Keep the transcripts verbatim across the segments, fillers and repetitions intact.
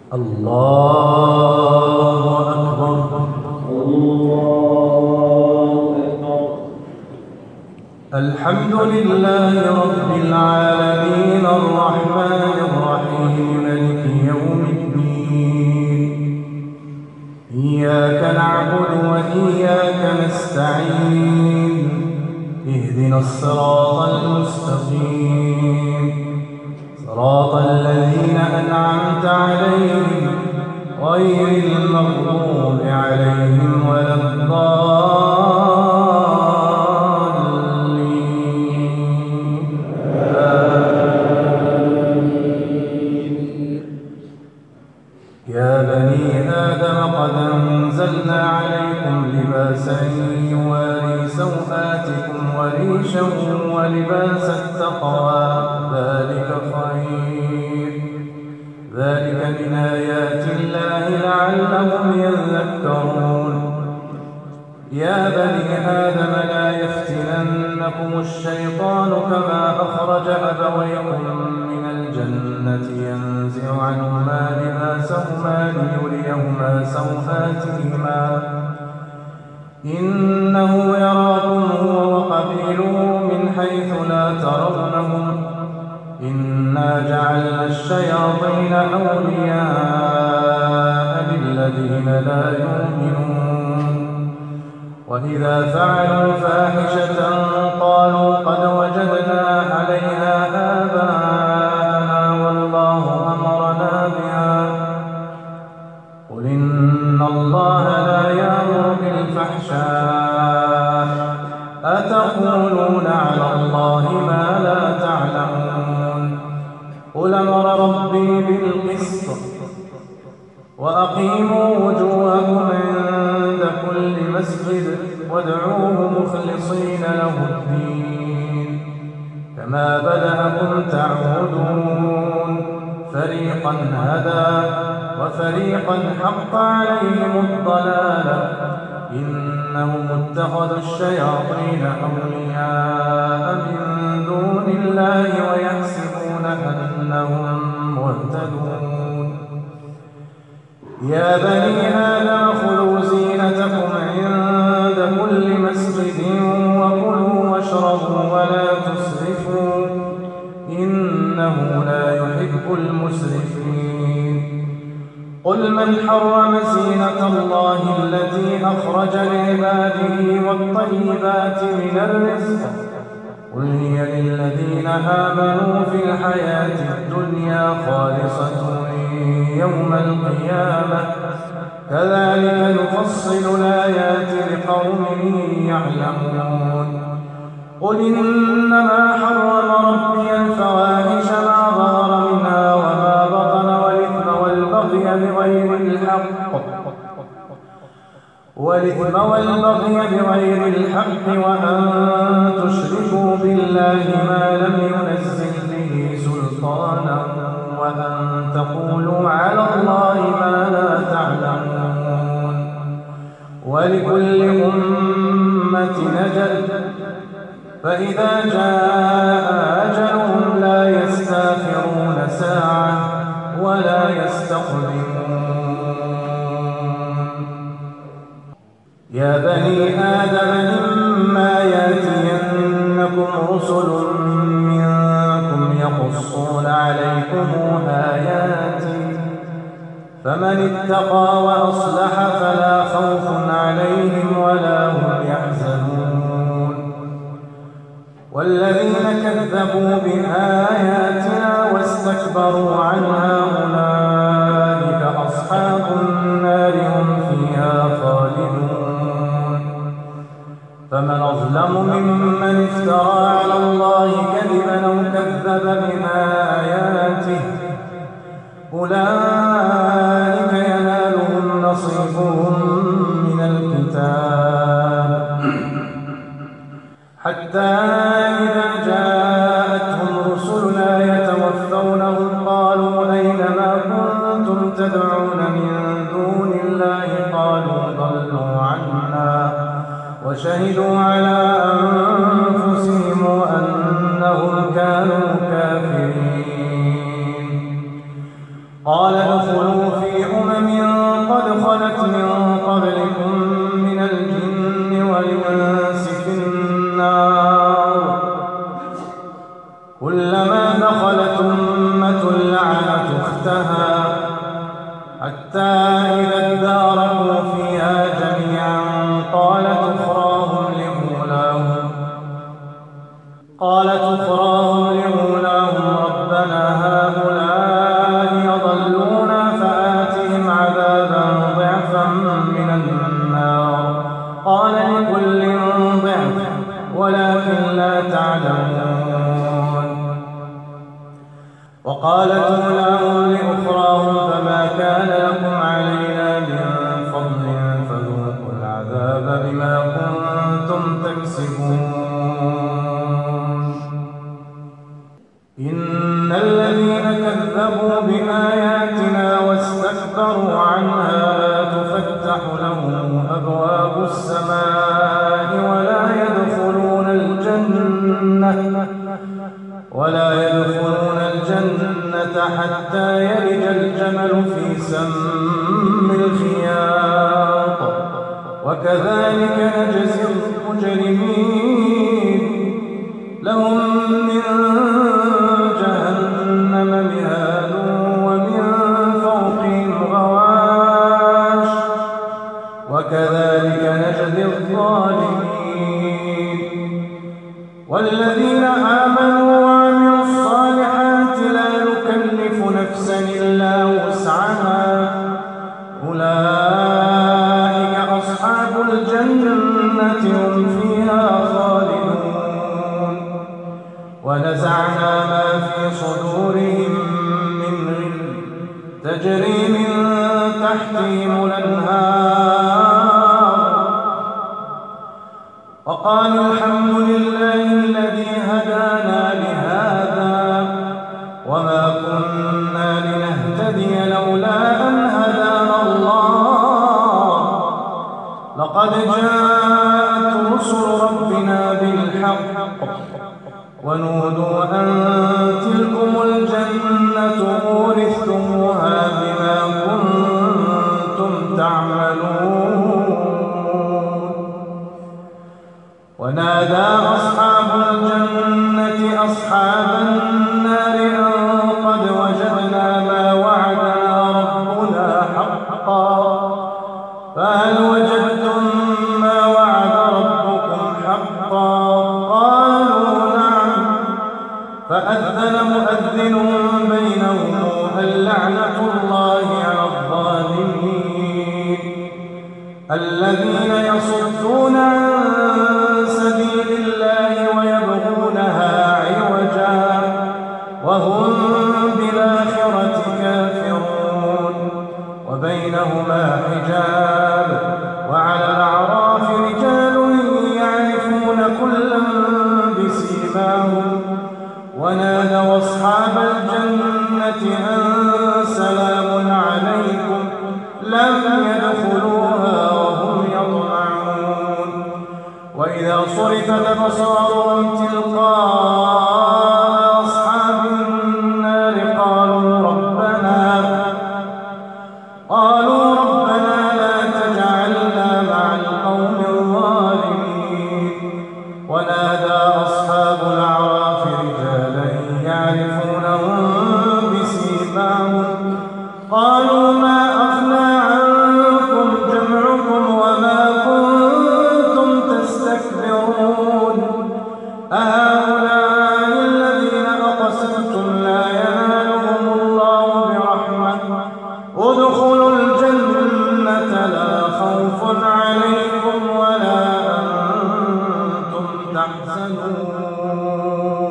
الله أكبر. الله أكبر. الحمد لله رب العالمين الرحمن الرحيم مالك يوم الدين. إياك نعبد وإياك نستعين. اهدنا الصراط المستقيم، صراط الذين أنعمت عليهم غير المغضوب عليهم ولا الضالين. يا بني آدم قد أنزلنا عليكم لباسا يواري سوآتكم وريشا ولباس التقوى ذلك خير. ذلك من آيات الله لعلهم يذكرون. يا بني آدم لا يفتننكم الشيطان كما أخرج أبويكم من الجنة ينزع عنهما لباسهما ليريهما سوآتهما إنه يراكم هو وقبيله من حيث لا ترونهم إنا جعلنا الشياطين أولياء للذين لا يؤمنون. وإذا فعلوا فاحشة قالوا قد وجدنا عليها آباءنا والله أمرنا بها. قل إن الله لا يأمر بالفحشاء أتقولون على الله ما لا تعلمون. قل أمر ربي بالقسط وأقيموا وجوهكم عند كل مسجد وادعوه مخلصين له الدين كما بدأكم تعودون. فريقا هدى وفريقا حق عليهم الضلالة إنهم اتخذوا الشياطين أولياء من دون الله ويحسبون أنهم مهتدون. يا بني آدم خذوا زينتكم عند كل مسجد وكلوا واشربوا ولا تسرفوا إنه لا يحب المسرفين. قل من حرم زينة الله التي أخرج لعباده والطيبات من الرزق قل هي للذين آمنوا في الحياة الدنيا خالصة يوم القيامة كذلك نفصل الآيات لقوم يعلمون. قل إنما حرم ربي الفواحش ما ظهر منها وما بطن والإثم والبغي بغير الحق والإثم والبغي بغير الحق وأن تشركوا بالله ما لم ينزل به سلطانا وأن تقولوا على الله ما لا تعلمون. ولكل أمة أجل فإذا جاء أجلهم لا يستأخرون ساعة ولا يستقدمون. يا بني آدم إما يأتينكم رسل منكم يقصون عليكم آياتي فمن اتقى وأصلح فلا خوف عليهم ولا هم يحزنون. والذين كذبوا بآياتنا واستكبروا عنها أولئك أصحاب النار هم فيها خالدون. فمن أظلم ممن افترى على الله كذبا أو كذب بآياته أولئك ينالهم نصيبهم من الكتاب حتى إذا جاءتهم رسلنا يتوفونهم قالوا أين ما كنتم تدعون من دون الله قالوا ضلوا عنا وشهدوا على أنفسهم أنهم كانوا كافرين. قال ادخلوا ادخلوا في أمم قد خلت من قبلكم من الجن والإنس في النار كلما دخلت أمة لعنت أختها حتى إذا اداركوا فيها جميعا قالت أخراهم لأولاهم قالت أخراهم لأولاهم ربنا هؤلاء يضلونا فآتهم عذابا ضعفا من النار قال لكل ضعف ولكن لا تعلمون. وقالت أولاهم لأخراهم فما كان لكم علينا من فضل فذوقوا العذاب بما كنتم تكسبون. إن الذين كذبوا بآياتنا واستكبروا عنها تفتح لهم أبواب السماء ولا يدخلون الجنة ولا يدخلون الجنة حتى يلج الجمل في سم الخياط وكذلك نجزي المجرمين. لهم من جهنم مهاد ومن فوقهم غواش وكذلك نجزي الظالمين. والذين آمنوا وعملوا الصالحات لا نكلف نفسا إلا وسعها أولئك أصحاب الجنة هم فيها خالدون. ونزعنا ما في صدورهم من غل تجري من تحتهم الأنهار وقالوا الحمد لله الذي هدانا لهذا وما كنا لنهتدي لولا أن هدانا الله لقد جاءت رسل ربنا بالحق ونودوا أن تلكم الجنة أورثتموها بما كنتم تعملون. ونادى أصحاب الجنة أصحاب النار أن قد وجدنا ما وعدنا ربنا حقا فهل وجدتم ما وعد ربكم حقا قالوا نعم فأذن مؤذن بينهم اللعنة الله على الظالمين الذين يصدون عن سبيل الله ويبغونها عوجا وهم بالآخرة كافرون وبينهما حجاب وعلى الأعراف رجال يعرفون كلا بسيماهم ونادوا أصحاب الجنة أن سلام عليكم لم يدخلوها وهم يطمعون. وإذا صرفت أبصارهم تلقاء أصحاب النار قالوا ربنا قالوا ربنا لا تجعلنا مع القوم الظالمين. ونادى أصحاب الأعراف رجالا يعرفونهم بسيماهم قالوا ما أغنى عنكم جمعكم وما كنتم تستكبرون أهؤلاء الذين أقسمتم لا ينالهم الله برحمة ادخلوا الجنة لا خوف عليكم ولا أنتم تحزنون.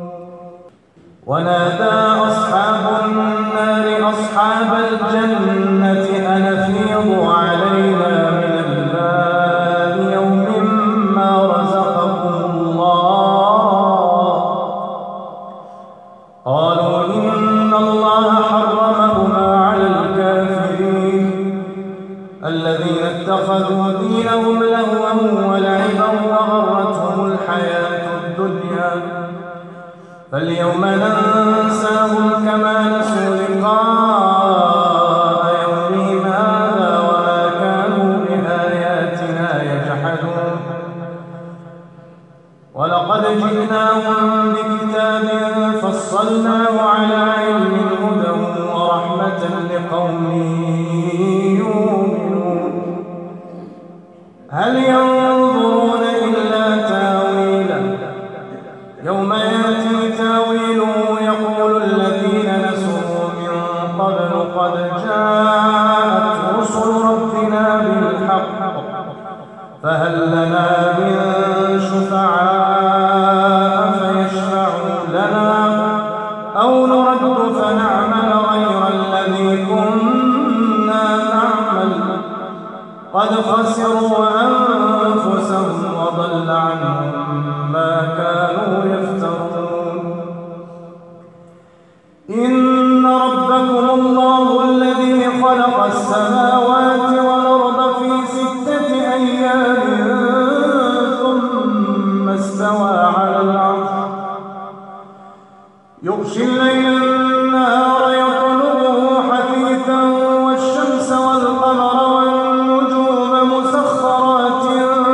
ونادى أصحاب النار أصحاب الجنة أن أفيضوا علينا من الماء يوم ما رزقكم الله قالوا إن الله حرمهما على الكافرين الذين اتخذوا دينهم لهوا ولعبا وغرتهم الحياة الدنيا فاليوم ننساهم كما نسوا لقاء لقوم يؤمنون هل ينظرون إلا تاويله يوم يأتي تاويله يقول الذين نسوا من قبل قد جاءت رسل ربنا بالحق فهل لنا من شفعاء فيشفعوا لنا أو نرد فنعمل غير الذي كنا نعمل قد خسروا أنفسهم وضل عنهم ما كانوا يفترون إن ربكم الله الذي خلق السماوات والأرض في ستة أيام ثم استوى على العرش يغشي الليل النهار يطلبه حثيثا والشمس والقمر والنجوم مسخرات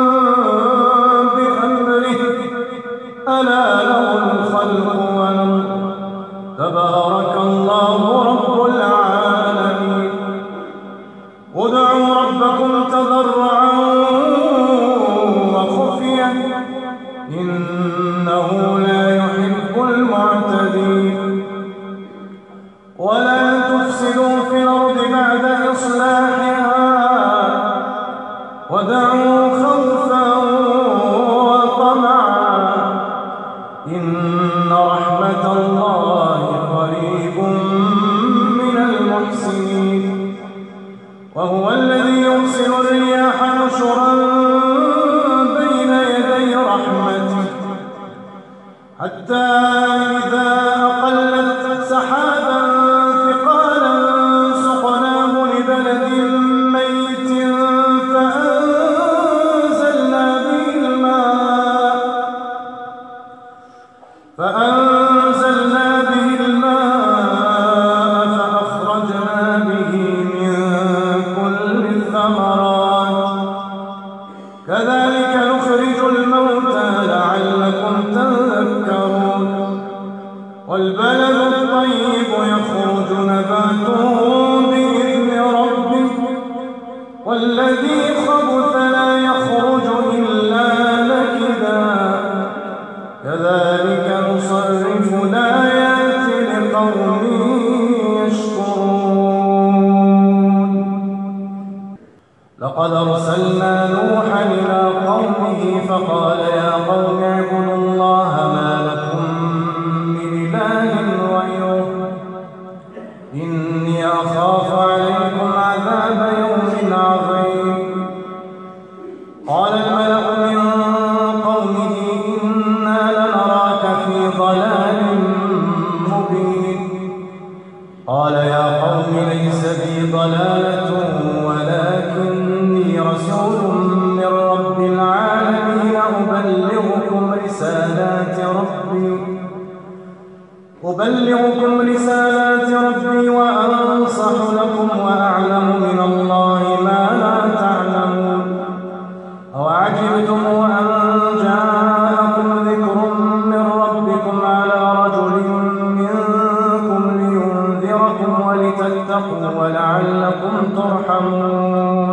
بأمره ألا له الخلق والأمر تبارك الله رب العالمين ادعوا ربكم تضرعا وخفيا إنه لا يحب المعتدين ولا تفسدوا في الأرض بعد إصلاحها ودعوا خوفا وطمعا إن رحمة الله قريب من المحسنين وهو الذي يرسل الرياح نشرا بين يدي رحمته حتى إذا أقلت سحابا ثقالا سقناه لبلد ميت فأنزلنا به الماء فأنزلنا به الماء فأخرجنا به من كل الثمرات كذلك نخرج الموتى لعلكم تذكرون والبلد الطيب يخرج نباته بإذن ربه والذي خبث لا يخرج إلا نكدا كذلك نصرف الآيات لقوم يشكرون لقد أرسلنا نوحا إلى قومه فقال يا قوم اعبدوا الله ما لكم من إله غيره إني أخاف عليكم عذاب يوم عظيم قال الملأ من قومه إنا لنراك في ضلال مبين قال يا قوم ليس بي ضلالة ولكني رسول من رب العالمين أبلغكم رسالات ربي أبلغكم رسالات ربي وأنصح لكم وأعلم من الله ما لا تعلمون أوعجبتم أن جاءكم ذكر من ربكم على رجل منكم لينذركم ولتتقوا ولعلكم ترحمون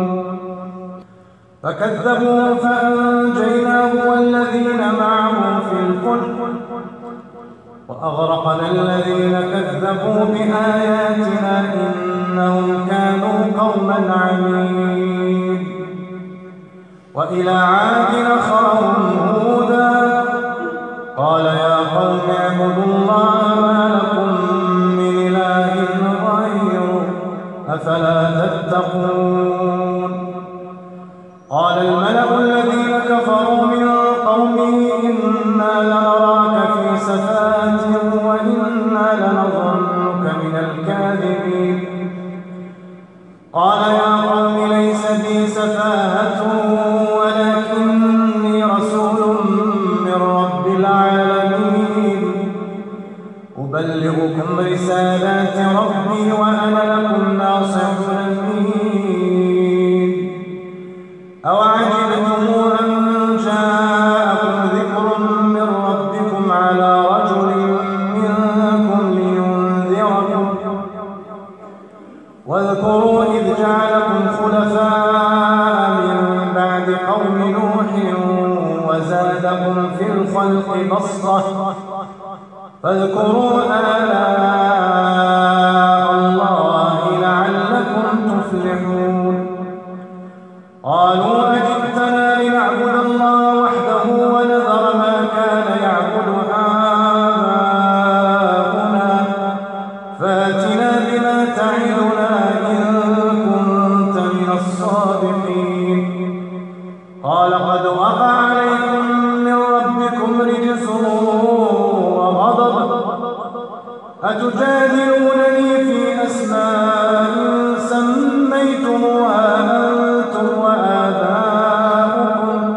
فكذبوا فأنجيناه والذين معه في الفلك وأغرقنا الذين كذبوا بآياتنا إنهم كانوا قوما عمين وإلى عاد أخاهم هودا قال يا قوم اعبدوا الله ما لكم من إله غيره أفلا تتقون قال الملأ الذين كفروا من قومه إنا لنراك في سفاهة وإنا لنظنك من الكاذبين قال يا قوم ليس بي سفاهة ولكني رسول من رب العالمين أبلغكم رسالات ربي وأنا لكم ناصح أمين أوعجبتم أن جاءكم ذكر من ربكم على رجل منكم لينذركم واذكروا إذ جعلكم خلفاء من بعد قوم نوح وزادكم في الخلق بسطة فاذكروا آلاء الله لعلكم تفلحون. قالوا أجئتنا لنعبد الله وحده ونذر ما كان يعبد آباؤنا فاتنا بما تعدنا إن كنت من الصادقين. قال قد وقع عليكم من ربكم رجس وغضب أتجادلونني في أسماء سميتموها أنتم وآباؤكم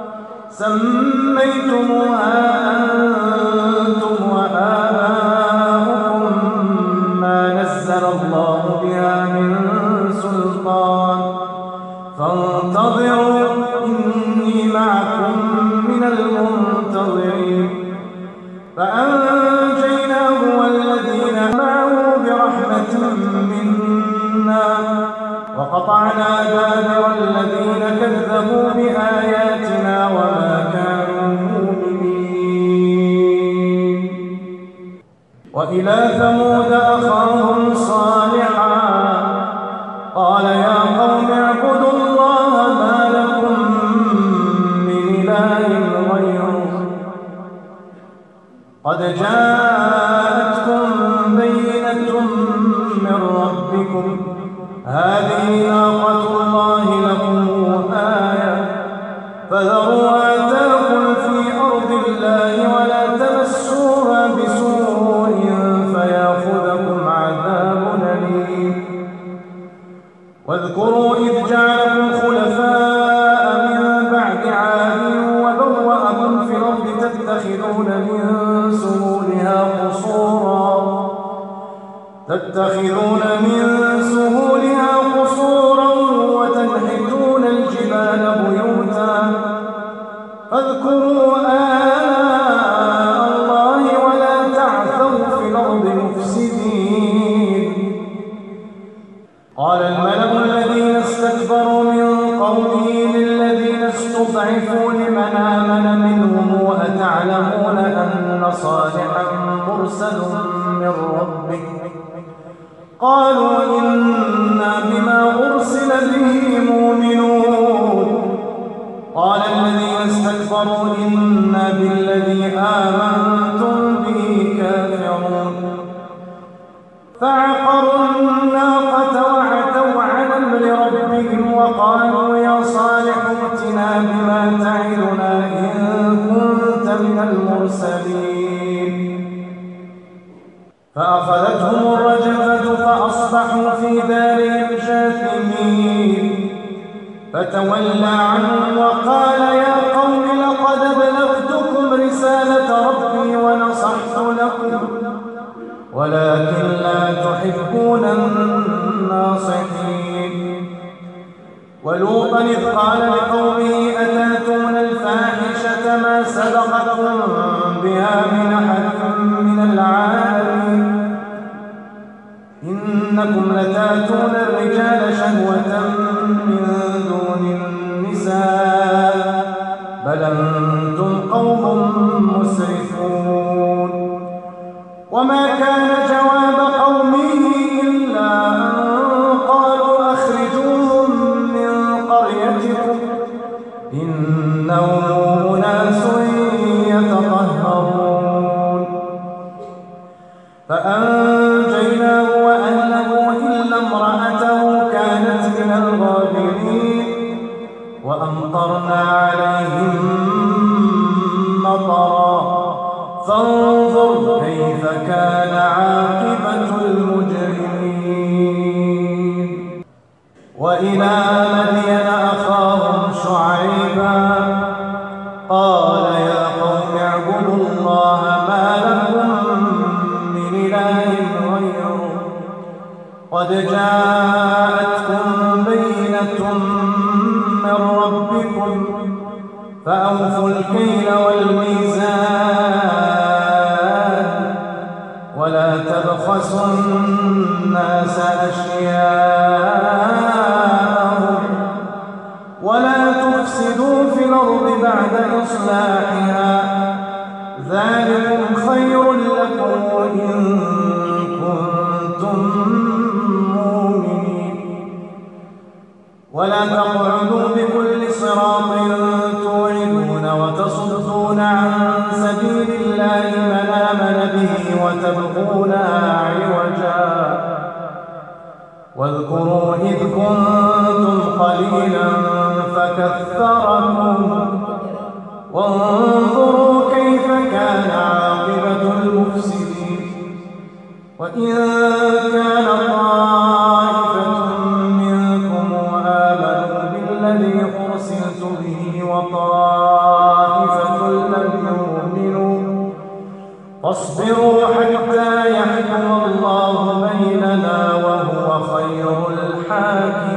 سميتموها أنتم وآباؤكم ما نزل الله بها من سلطان فانتظروا إني معكم من المنتظرين. فأنجيناه والذين معه برحمة منا وقطعنا دابر الذين كذبوا بآياتنا وما كانوا مؤمنين. وإلى ثمود أخاهم صالحا قال يا قوم اعبدوا الله ما لكم من إله غيره قد جاءتكم بينة من ربكم هذه ناقة الله لكم آية فذروها تأكل في أرض الله ولا تمسوها بسوء فيأخذكم عذاب أليم. واذكروا إذ جعلكم خلفاء من بعد عاد وبوأكم في الأرض تتخذون من سهولها قصورا تتخذون من سهولها قصورا وتنحتون الجبال بيوتا فاذكروا آلاء الله ولا تعثوا في الأرض مفسدين. قال الملأ الذين استكبروا من قومه للذين استضعفوا لمن آمن منهم أتعلمون أن صالحا مرسل من ربه قالوا إنا بما أرسل به مؤمنون. قال الذين استكبروا إنا بالذي آمنتم به كافرون. فعقروا الناقة وعتوا عن أمر ربهم وقالوا يا صالح ائتنا بما تعدنا إن كنت من المرسلين. فأخذتهم الرجفة فأصبحوا في دارهم جاثمين. فتولى عنهم وقال يا قوم لقد بلغتكم رسالة ربي ونصحت لكم ولكن لا تحبون الناصحين. ولوطا إذ قال لقومه أتاتون الفاحشة ما سبقكم بها من أحد من العالمين إنكم لتاتون الرجال شهوة من دون النساء بل أنتم قوم مسرفون. وما كان جواب قومه إلا أن قالوا أخرجوهم من قريتكم إنهم أناس يتطهرون. فأنجيناه وأهله إلا امرأته كانت من الغابرين وأمطرنا عليهم مطرا فانظر كيف كان عاقبة المجرمين. وإلى مدين أخاهم شعيبا قال يا قوم اعبدوا الله ما لكم من إله غيره قد جاءتكم بينة من ربكم فأوفوا الكيل والميزان ولا تبخسوا الناس أشياء وإصلاحها ذلكم خير لكم إن كنتم مؤمنين. ولا تقعدوا بكل صراط توعدون وتصدون عن سبيل الله من آمن به وتبغونها عوجا واذكروا إذ كنتم قليلا فكثركم وانظروا كيف كان عاقبة المفسدين. وإن كان طائفة منكم آمنوا بالذي أرسلت به وطائفة لم يؤمنوا فاصبروا حتى يحكم الله بيننا وهو خير الحاكمين.